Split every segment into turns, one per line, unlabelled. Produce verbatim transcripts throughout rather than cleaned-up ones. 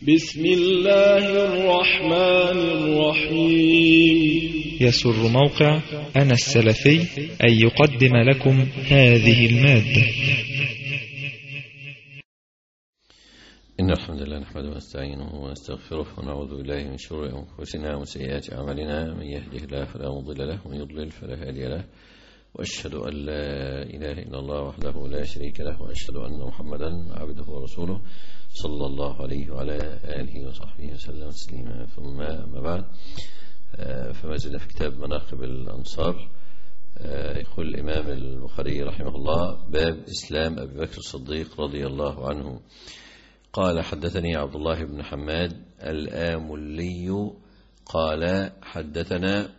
بسم الله الرحمن الرحيم.
يسر موقع أنا السلفي أن يقدم لكم هذه المادة.
إن الحمد لله نحمده ونستعينه ونستغفره ونعوذ بالله من شرور أنفسنا ومن سيئات أعمالنا، من يهده الله فلا مضل له ومن يضلل فلا هادي له، وأشهد أن لا إله إلا الله وحده لا شريك له، وأشهد أن محمدا عبده ورسوله صلى الله عليه وعلى آله وصحبه وسلم تسليما. ثم ما بعد، فما زلنا في كتاب مناقب الأنصار. يقول الإمام البخاري رحمه الله: باب إسلام أبي بكر الصديق رضي الله عنه. قال: حدثني عبد الله بن حماد الآملي قال حدثنا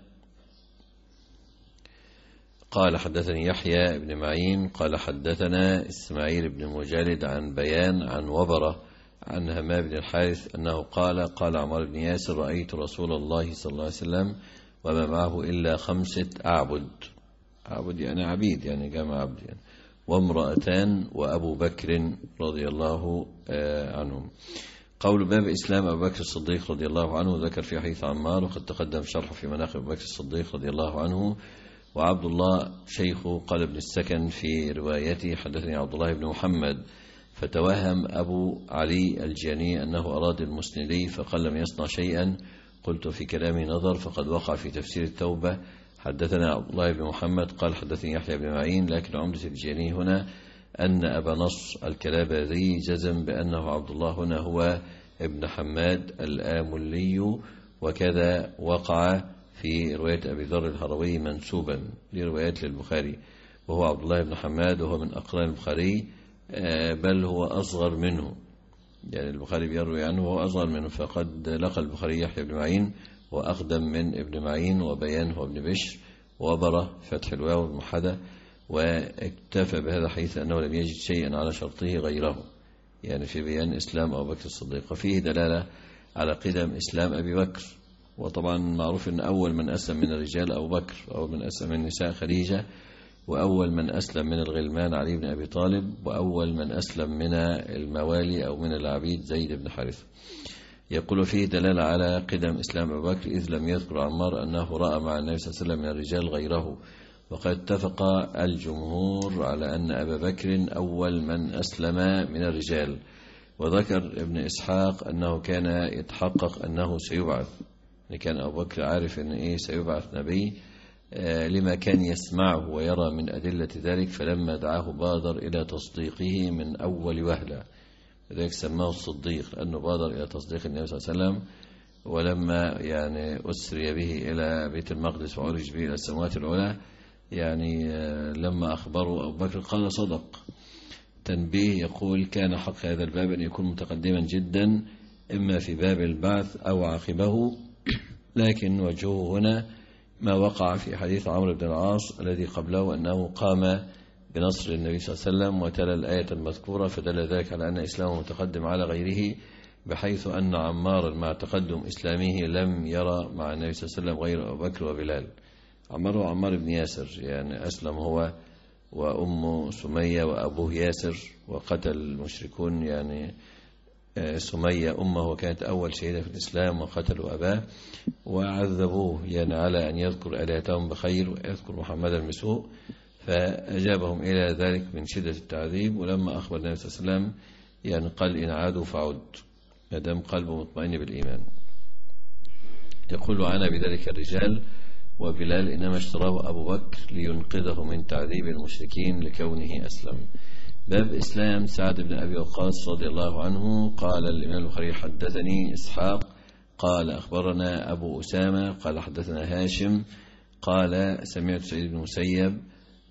قال حدثني يحيى بن معين قال حدثنا إسماعيل بن مجالد عن بيان عن وبرة عن همام بن الحارث أنه قال: قال عمار بن ياسر: رأيت رسول الله صلى الله عليه وسلم وما معه إلا خمسة أعبد. أعبد يعني عبيد، يعني جمع عبد يعني، وامرأتان وأبو بكر رضي الله عنهم. قول باب إسلام أبو بكر الصديق رضي الله عنه ذكر في حديث عمار، وقد تقدم شرحه في مناقب أبو بكر الصديق رضي الله عنه. وعبد الله شيخه قال ابن السكن في روايته: حدثني عبد الله بن محمد، فتوهم أبو علي الجاني أنه أراد المسندي فقال: لم يصنع شيئا. قلت: في كلامي نظر، فقد وقع في تفسير التوبة. حدثنا عبد الله بن محمد قال حدثني يحيى بن معين، لكن عمدة الجاني هنا أن أبا نصر الكلابذي جزم بأنه عبد الله هنا هو ابن حماد الآملي، وكذا وقع في رواية أبي ذر الهروي منسوبا لروايات للبخاري، وهو عبد الله بن حماد، وهو من أقران البخاري، بل هو أصغر منه، يعني البخاري بيروي عنه وهو أصغر منه. فقد لقى البخاري يحيى بن معين وأقدم من ابن معين، وبيان هو ابن بشر، وبرة فتح الواو المحدة، واكتفى بهذا حيث أنه لم يجد شيئا على شرطه غيره، يعني في بيان إسلام أبو بكر الصديق. وفيه دلالة على قدم إسلام أبي بكر. وطبعا معروف أن أول من أسلم من الرجال أبو بكر، أول من أسلم من النساء خديجة، وأول من أسلم من الغلمان علي بن أبي طالب، وأول من أسلم من الموالي أو من العبيد زيد بن حارثة. يقول فيه دلالة على قدم إسلام أبو بكر، إذ لم يذكر عمار أنه رأى مع النبي صلى الله عليه وسلم من الرجال غيره، وقد اتفق الجمهور على أن أبا بكر أول من أسلم من الرجال. وذكر ابن إسحاق أنه كان يتحقق أنه سيبعث، كان أبو بكر عارف أن إيه سيبعث نبي، آه لما كان يسمعه ويرى من أدلة ذلك، فلما دعاه بادر إلى تصديقه من أول وهلة، لذلك سماه الصديق، لأنه بادر إلى تصديق النبي صلى الله عليه وسلم. ولما يعني أسري به إلى بيت المقدس وعرج به إلى السماوات العلى، يعني آه لما أخبره أبو بكر قال: صدق. تنبيه، يقول: كان حق هذا الباب أن يكون متقدما جدا، إما في باب البعث أو عقبه، لكن وجهه هنا ما وقع في حديث عمرو بن العاص الذي قبله، أنه قام بنصر النبي صلى الله عليه وسلم وتلا الآية المذكورة، فدل ذلك على أن إسلامه متقدم على غيره، بحيث أن عمار مع تقدم إسلامه لم يرى مع النبي صلى الله عليه وسلم غير أبو بكر وبلال. عمار وعمار بن ياسر، يعني أسلم هو وأمه سمية وأبوه ياسر، وقتل المشركون يعني سمية أمه، وكانت أول شهيدة في الإسلام، وقتلوا أباه وعذبوه يعني على أن يذكر آلهتهم بخير ويذكر محمدا بسوء، فأجابهم إلى ذلك من شدة التعذيب. ولما أخبر النبي صلى الله عليه وسلم يعني قال: إن عادوا فعد، ما دام قلبه مطمئن بالإيمان. يقول: عانى بذلك الرجال، وبلال إنما اشتراه أبو بكر لينقذه من تعذيب المشركين لكونه أسلم. باب إسلام سعد بن أبي وقاص رضي الله عنه. قال الإمام البخاري: حدثني إسحاق قال أخبرنا أبو أسامة قال حدثنا هاشم قال سمعت سعيد بن مسيب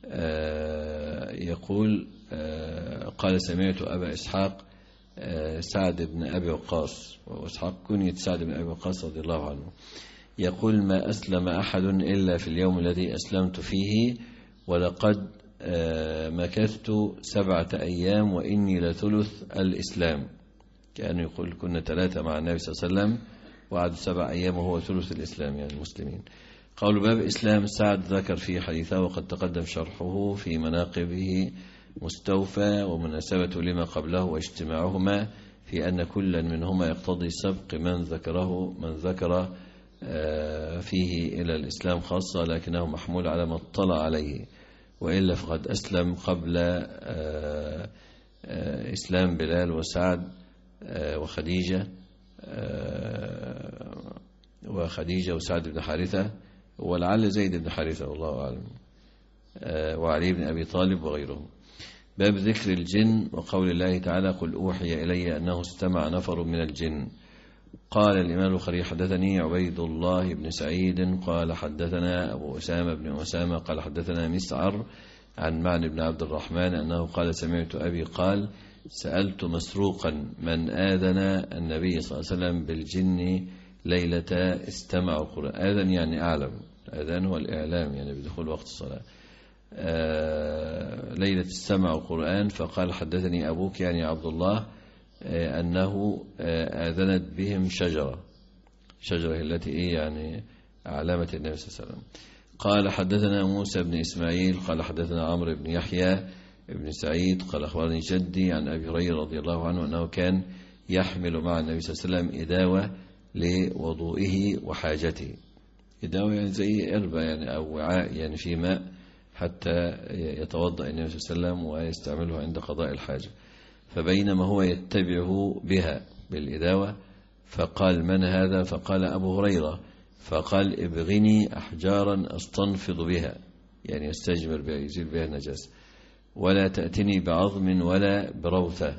يقول قال سمعت أبا إسحاق سعد بن أبي وقاص، وإسحاق كنية سعد بن أبي وقاص رضي الله عنه، يقول: ما أسلم أحد إلا في اليوم الذي أسلمت فيه، ولقد مكثت سبعة أيام وإني لثلث الإسلام. كأنه يقول: كنا ثلاثة مع النبي صلى الله عليه وسلم وعد سبع أيام وهو ثلث الإسلام، يعني المسلمين. قول باب إسلام سعد ذكر في حديثه، وقد تقدم شرحه في مناقبه مستوفى، ومناسبته لما قبله واجتماعهما في أن كلا منهما يقتضي سبق من ذكره من ذكر فيه إلى الإسلام خاصة، لكنه محمول على ما اطلع عليه، وإلا فقد أسلم قبل إسلام بلال وسعد وخديجة وخديجة وسعد بن حارثة، ولعل زيد بن حارثة والله أعلم، وعلي بن أبي طالب وغيرهم. باب ذكر الجن وقول الله تعالى: قل أوحي إلي أنه استمع نفر من الجن. قال الإمام البخاري: حدثني عبيد الله بن سعيد قال حدثنا أبو أسامة بن أسامة قال حدثنا مسعر عن معن بن عبد الرحمن أنه قال: سمعت أبي قال: سألت مسروقا من آذن النبي صلى الله عليه وسلم بالجن ليلة استمع القرآن. آذن يعني أعلم، آذان هو الإعلام يعني بدخول وقت الصلاة. آه ليلة استمع القرآن، فقال: حدثني أبوك يعني عبد الله آه أنه آه آذنت بهم شجرة شجرة التي إيه يعني علامة النبي صلى الله عليه وسلم. قال: حدثنا موسى بن إسماعيل قال حدثنا عمرو بن يحيى بن سعيد قال أخبرني جدي عن أبي هريرة رضي الله عنه أنه كان يحمل مع النبي صلى الله عليه وسلم إداوة لوضوئه وحاجته. إداوة يعني زي إربة يعني أو وعاء يعني في ماء حتى يتوضأ النبي صلى الله عليه وسلم ويستعمله عند قضاء الحاجة. فبينما هو يتبعه بها بالإداوة فقال: من هذا؟ فقال: أبو هريرة. فقال: ابغني أحجارا أستنفض بها، يعني يستجمر بها يزيل بها النجاسة، ولا تأتني بعظم ولا بروثة.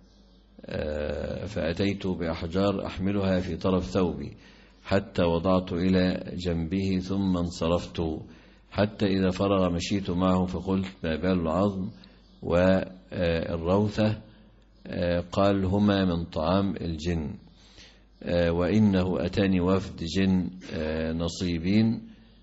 فأتيت بأحجار أحملها في طرف ثوبي حتى وضعت إلى جنبه ثم انصرفت، حتى إذا فرغ مشيت معه فقلت: ما بال العظم والروثة؟ قال: هما من طعام الجن، وإنه أتاني وفد جن نصيبين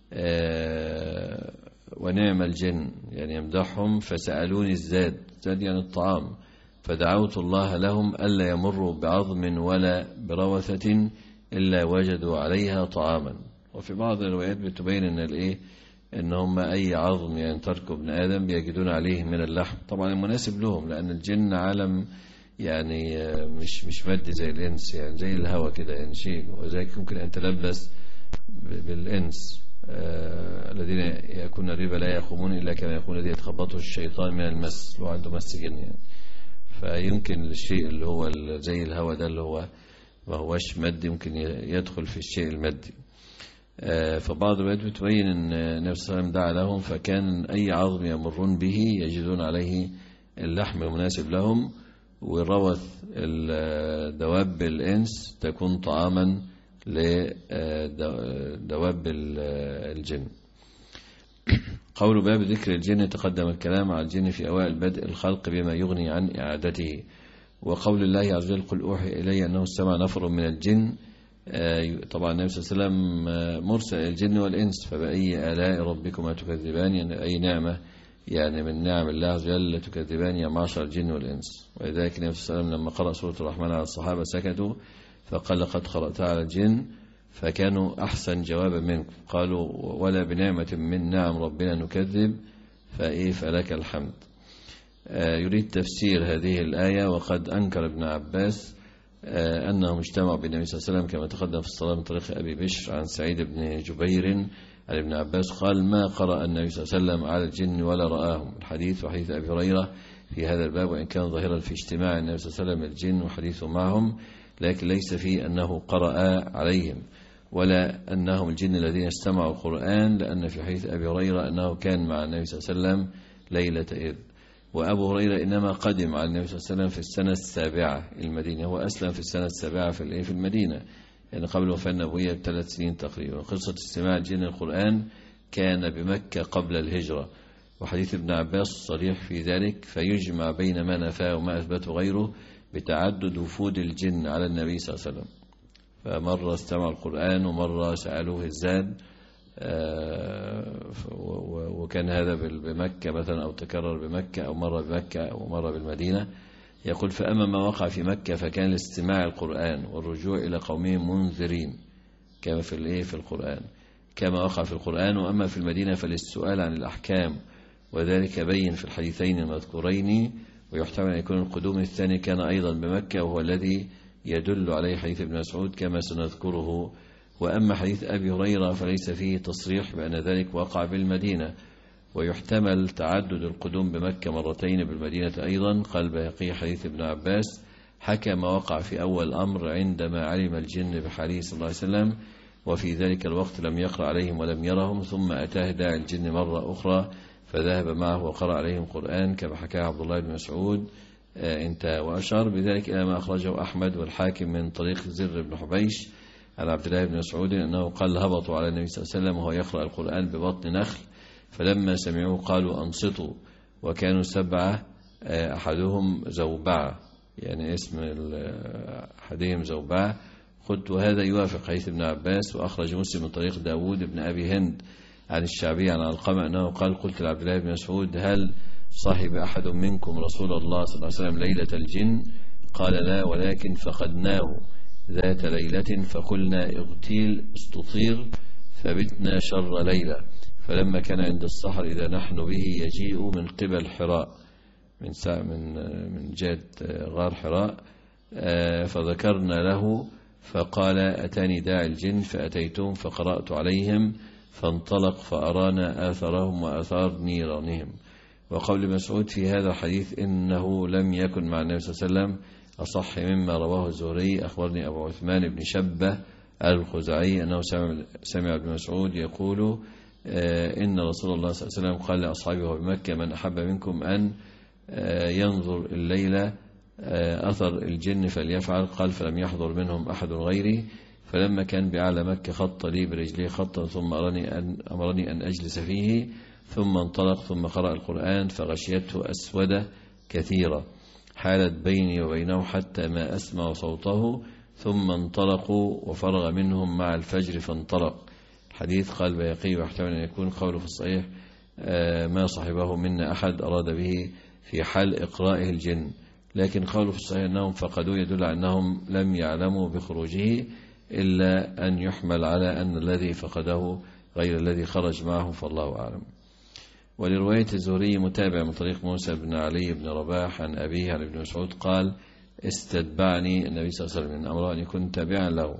ونعم الجن، يعني يمدحهم، فسألوني الزاد، زاد يعني الطعام، فدعوت الله لهم ألا يمروا بعظم ولا بروثة إلا وجدوا عليها طعاما. وفي بعض الروايات بتبين أن الإيه إن هم أي عظم يعني تركه ابن آدم بيجدون عليه من اللحم، طبعا المناسب لهم، لأن الجن عالم يعني مش مش مادي زي الإنس، يعني زي الهواء كده يعني شيء، وذلك ممكن أن تلبس بالإنس. آه الذين يأكلون الربا لا يقومون إلا كما يقول الذي يتخبطه الشيطان من المس، لو عنده مس جن يعني. فيمكن الشيء اللي هو زي الهواء ده اللي هو ما هوش مادي ممكن يدخل في الشيء المادي. آه فبعض الروايات بتبين أن النبي صلى الله عليه وسلم دعا لهم، فكان أي عظم يمرون به يجدون عليه اللحم المناسب لهم، وروث الدواب الإنس تكون طعاما لدواب الجن. قول باب ذكر الجن: تقدم الكلام على الجن في أوائل بدء الخلق بما يغني عن إعادته. وقول الله عز وجل: قل أوحي إلي أنه استمع نفر من الجن، طبعا النبي صلى الله عليه وسلم مرسل الجن والإنس، فبأي آلاء ربكما تكذبان، يعني أي نعمة يعني من نعم الله عز وجل تكذبان يا معشر الجن والإنس. ولذلك النبي صلى الله عليه وسلم لما قرأ سورة الرحمن على الصحابة سكتوا، فقال: لقد قرأتها على الجن فكانوا أحسن جوابا منك. قالوا: ولا بنعمة من نعم ربنا نكذب، فإيه فلك الحمد. آه يريد تفسير هذه الآية. وقد أنكر ابن عباس آه أنهم اجتمعوا بالنبي صلى الله عليه وسلم كما تقدم في الصلاة من طريق أبي بشر عن سعيد بن جبير عن ابن عباس قال: ما قرأ النبي صلى الله عليه وسلم على الجن ولا رآهم. الحديث وحديث أبي هريرة في هذا الباب، وإن كان ظاهرا في اجتماع النبي صلى الله عليه وسلم الجن وحديثه معهم، لكن ليس فيه أنه قرأ عليهم، ولا أنهم الجن الذين استمعوا القرآن، لأن في حديث أبي هريرة أنه كان مع النبي صلى الله عليه وسلم ليلة إذ. وأبو هريرة إنما قدم على النبي صلى الله عليه وسلم في السنة السابعة المدينة، هو أسلم في السنة السابعة في المدينة، يعني قبل وفاة النبوية بثلاث سنين تقريبا. قصة استماع الجن القرآن كان بمكة قبل الهجرة، وحديث ابن عباس صريح في ذلك، فيجمع بين ما نفاه وما أثبته غيره بتعدد وفود الجن على النبي صلى الله عليه وسلم. فمرة استمع القرآن ومرة سألوه الزاد، وكان هذا بمكة مثلا، أو تكرر بمكة، أو مرة بمكة أو مرة بالمدينة. يقول: فأما ما وقع في مكة فكان لاستماع القرآن والرجوع إلى قومهم منذرين كما في الإيه في القرآن كما وقع في القرآن، وأما في المدينة فللسؤال عن الأحكام، وذلك بين في الحديثين المذكورين، ويحتمل أن يكون القدوم الثاني كان أيضا بمكة، وهو الذي يدل عليه حديث ابن مسعود كما سنذكره. وأما حديث أبي هريرة فليس فيه تصريح بأن ذلك وقع بالمدينة، ويحتمل تعدد القدوم بمكة مرتين بالمدينة أيضا. قال البيهقي حديث ابن عباس حكى ما وقع في أول الأمر عندما علم الجن بحاله صلى الله عليه وسلم، وفي ذلك الوقت لم يقرأ عليهم ولم يرهم، ثم أتاه داعي الجن مرة أخرى فذهب معه وقرأ عليهم قرآن كما حكاه عبد الله بن مسعود. انتهى. وأشار بذلك إلى ما أخرجه أحمد والحاكم من طريق زر بن حبيش عن عبد الله بن مسعود أنه قال هبطوا على النبي صلى الله عليه وسلم وهو يقرأ القرآن ببطن نخل، فلما سمعوه قالوا أنصتوا، وكانوا سبعة أحدهم زوبعة، يعني اسم أحدهم زوبعة. قلت وهذا يوافق حديث ابن عباس. وأخرج مسلم من طريق داود بن أبي هند عن الشعبي عن علقمة أنه قال قلت لعبد الله بن مسعود هل صاحب أحد منكم رسول الله صلى الله عليه وسلم ليلة الجن؟ قال لا، ولكن فقدناه ذات ليلة فقلنا اغتيل استطير فبتنا شر ليلة، فلما كان عند السحر إذا نحن به يجيء من قبل حراء، من من من جهة غار حراء، فذكرنا له فقال أتاني داعي الجن فأتيتهم فقرأت عليهم فانطلق فأرانا آثارهم وآثار نيرانهم. وقول مسعود في هذا الحديث إنه لم يكن مع النبي صلى الله عليه وسلم أصح مما رواه الزهري. أخبرني أبو عثمان بن شبة الخزاعي أنه سمع ابن مسعود يقول إن رسول الله صلى الله عليه وسلم قال لأصحابه بمكة من أحب منكم أن ينظر الليلة أثر الجن فليفعل. قال فلم يحضر منهم أحد غيري، فلما كان بأعلى مكة خط لي برجليه خطا ثم أرني أن أمرني أن أجلس فيه، ثم انطلق ثم قرأ القرآن فغشيته أسودة كثيرة حالت بيني وبينه حتى ما أسمع صوته، ثم انطلقوا وفرغ منهم مع الفجر فانطلق. الحديث قال البيهقي ويحتمل أن يكون قوله في الصحيح ما صاحبه منا أحد أراد به في حال إقرائه الجن، لكن قوله في الصحيح أنهم فقدوا يدل على أنهم لم يعلموا بخروجه، إلا أن يحمل على أن الذي فقده غير الذي خرج معه، فالله أعلم. ولرواية الزهري متابع من طريق موسى بن علي بن رباح عن أبيه عن ابن مسعود قال استتبعني النبي صلى الله عليه وسلم، من أمره أن يكون تابعا له،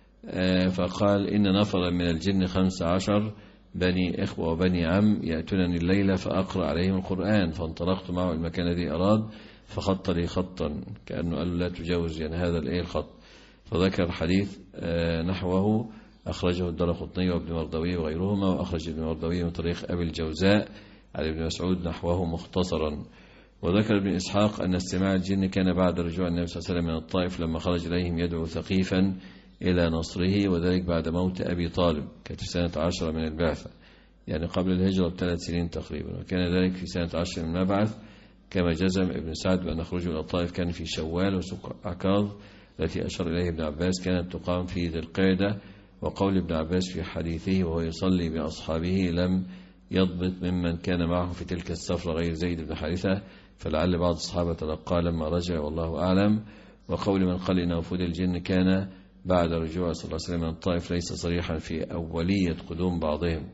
فقال إن نفرا من الجن خمس عشر بني إخوة وبني عم يأتونني الليلة فأقرأ عليهم القرآن، فانطلقت معه المكان الذي أراد فخط لي خطا كأنه قال لا تجاوز يعني هذا الإيه الخط، فذكر حديث نحوه أخرجه الدارقطني وابن مردويه وغيرهما. وأخرج ابن مردويه من طريق أبي الجوزاء على ابن مسعود نحوه مختصرا. وذكر ابن إسحاق أن استماع الجن كان بعد رجوع النبي صلى الله عليه وسلم من الطائف لما خرج إليهم يدعو ثقيفا إلى نصره، وذلك بعد موت أبي طالب كانت في سنة عشرة من البعثة، يعني قبل الهجرة بثلاث سنين تقريبا، وكان ذلك في سنة عشر من المبعث كما جزم ابن سعد بأن خروجه إلى الطائف كان في شوال، وسوق عكاظ التي أشار إليه ابن عباس كانت تقام في ذي القعدة. وقول ابن عباس في حديثه وهو يصلي بأصحابه لم يضبط ممن كان معه في تلك السفرة غير زيد بن حارثة، فلعل بعض الصحابة تلقى لما رجع والله أعلم. وقول من قال إن وفود الجن كان بعد رجوع صلى الله عليه وسلم من الطائف ليس صريحا في أولية قدوم بعضهم،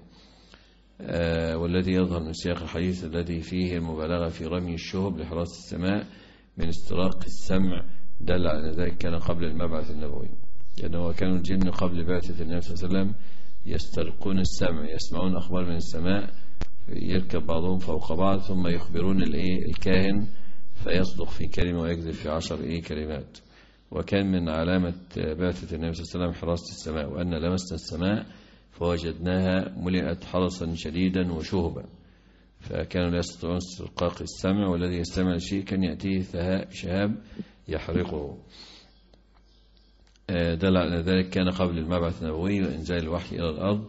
آه والذي يظهر من سياق الحديث الذي فيه المبالغة في رمي الشهب لحراسة السماء من استراق السمع دل على ذلك كان قبل المبعث النبوي، لأنه يعني كانوا الجن قبل بعثة النبي صلى الله عليه وسلم يسترقون السمع، يسمعون أخبار من السماء، يركب بعضهم فوق بعض ثم يخبرون الكاهن فيصدق في كلمة ويكذب في عشر إيه كلمات. وكان من علامة بعثة النبي صلى الله عليه وسلم حراسة السماء، وأن لمسنا السماء فوجدناها ملئت حرسا شديدا وشهبا، فكانوا لا يستطيعون استرقاق السمع، والذي يستمع لشيء كان يأتيه شهاب يحرقه. دل على ذلك كان قبل المبعث النبوي وإنزال الوحي إلى الأرض،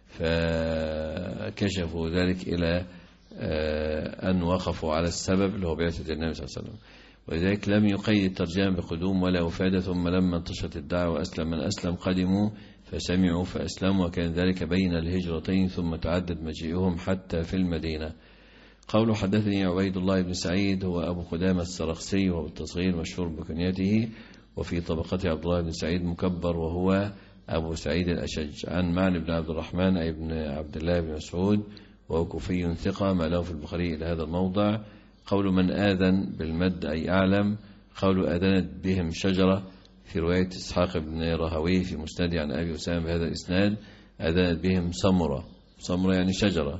فكشفوا ذلك إلى أن وقفوا على السبب اللي هو بعثة النبي صلى الله عليه وسلم، ولذلك لم يقيد الترجمة بقدوم ولا وفادة. ثم لما انتشرت الدعوة وأسلم من أسلم قدموا فسمعوا فأسلموا، وكان ذلك بين الهجرتين ثم تعدد مجيئهم حتى في المدينة. قوله حدثني عبيد الله بن سعيد هو أبو قدامة السرخسي وهو بالتصغير مشهور بكنيته، وفي طبقته عبد الله بن سعيد مكبر وهو أبو سعيد الأشج، عن معن بن عبد الرحمن أي بن عبد الله بن مسعود وهو كوفي ثقة ما له في البخاري إلى هذا الموضع، قول من آذن بالمد أي أعلم. قول آذنت بهم شجرة في رواية إسحاق بن راهويه في مسنده عن أبي أسامة بهذا الإسناد آذنت بهم سمرة. سمرة يعني شجرة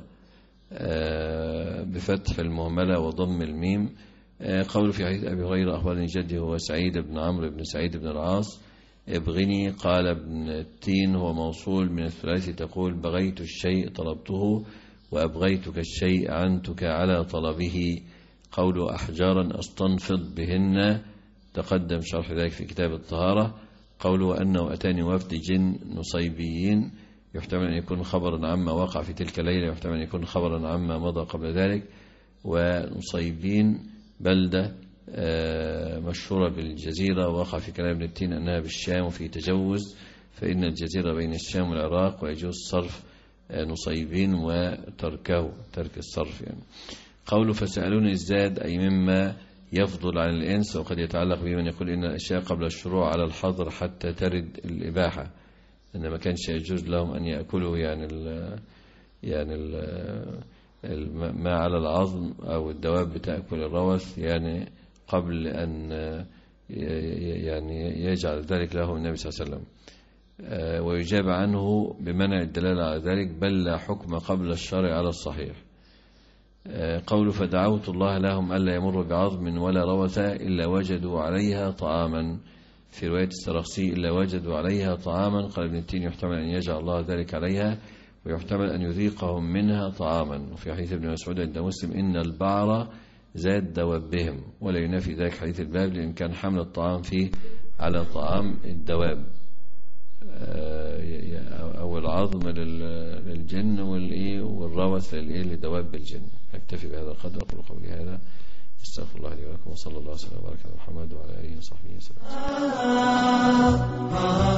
بفتح المهملة وضم الميم. قول في حديث أبي هريرة أخبرني جدي هو سعيد بن عمرو بن سعيد بن العاص ابغني. قال ابن التين هو موصول من الثلاثي تقول بغيت الشيء طلبته وأبغيتك الشيء عنتك على طلبه. قول أحجارا أستنفض بهن تقدم شرح ذلك في كتاب الطهارة. قوله أنه أتاني وفد جن نصيبيين يحتمل أن يكون خبرا عما وقع في تلك الليلة، يحتمل أن يكون خبرا عما مضى قبل ذلك. ونصيبين بلدة مشهورة بالجزيرة وقع في كلام ابن التين أنها بالشام وفي تجوز، فإن الجزيرة بين الشام والعراق ويجوز صرف نصيبين وتركه ترك الصرف يعني. قوله فسألوني الزاد أي مما يفضل عن الإنس، وقد يتعلق به من يقول إن الأشياء قبل الشروع على الحظر حتى ترد الإباحة، إن ما كانش يجوز لهم أن يأكلوا يعني ال يعني ال ما على العظم أو الدواب بتأكل الروث يعني قبل أن يعني يجعل ذلك له النبي صلى الله عليه وسلم. ويجاب عنه بمنع الدلالة على ذلك بل لا حكم قبل الشرع على الصحيح. قول فدعوت الله لهم ألا يمر بعظم ولا روث إلا وجدوا عليها طعاما، في رواية السرخسي إلا وجدوا عليها طعاما. قال ابن التين يحتمل أن يجعل الله ذلك عليها ويحتمل أن يذيقهم منها طعاما. وفي حديث ابن مسعود عند مسلم إن البعر زاد دوابهم، ولا ينافي ذلك حديث الباب لأن كان حمل الطعام فيه على طعام الدواب أو العظم للجن والروث لدواب الجن. أكتفي بهذا القدر، أقول قولي هذا استغفر الله لي ولكم وصلى الله وسلم وبارك على محمد وعلى آله وصحبه وسلم.